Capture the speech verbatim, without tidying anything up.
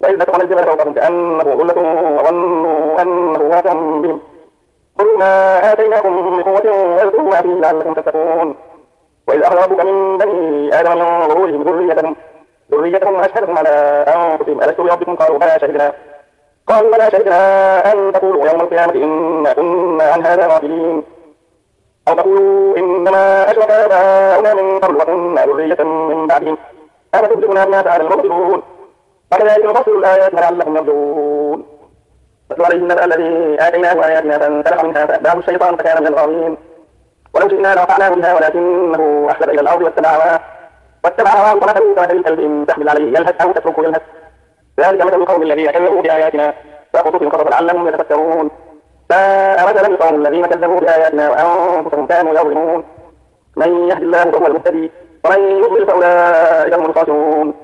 وإذ نتقنا الجبل فوقهم كأنه ظلة وظنوا أنه واقع بهم خذوا ما آتيناكم من قوة واذكروا ما فيه لعلكم تتقون. وإذ أخذ ربك من بني آدم من ظهورهم ذريتهم ذريتهم وأشهدهم على أنفسهم ألست بربكم قالوا بلى شهدنا قالوا بلى شهدنا أن تقولوا يوم القيامة إنا كنا عن هذا غافلين أو تقولوا إنما أشرك آباؤنا من قبل وكنا ذرية من بعدهم أفتهلكنا بما فعل المبطلون وكذلك نفصل الآيات لعلهم يرجعون. واتل عليهم نبأ الذي آتيناه آياتنا فانسلخ منها فأتبعه الشيطان فكان من الغاوين ولو شئنا لرفعناه بها ولكنه أخلد إلى الأرض واتبع هواه واتبع هواه فمثله كمثل الكلب إن تحمل عليه يلهث أو تتركه يلهث ذلك مثل القوم الذين كذبوا بآياتنا فقصص القصص لعلهم يتفكرون. ساء مثلا القوم الذين كذبوا بآياتنا وأنفسهم كانوا يظلمون. من يهد الله فهو المهتدي ومن يضلل فأولئك هم الخاسرون.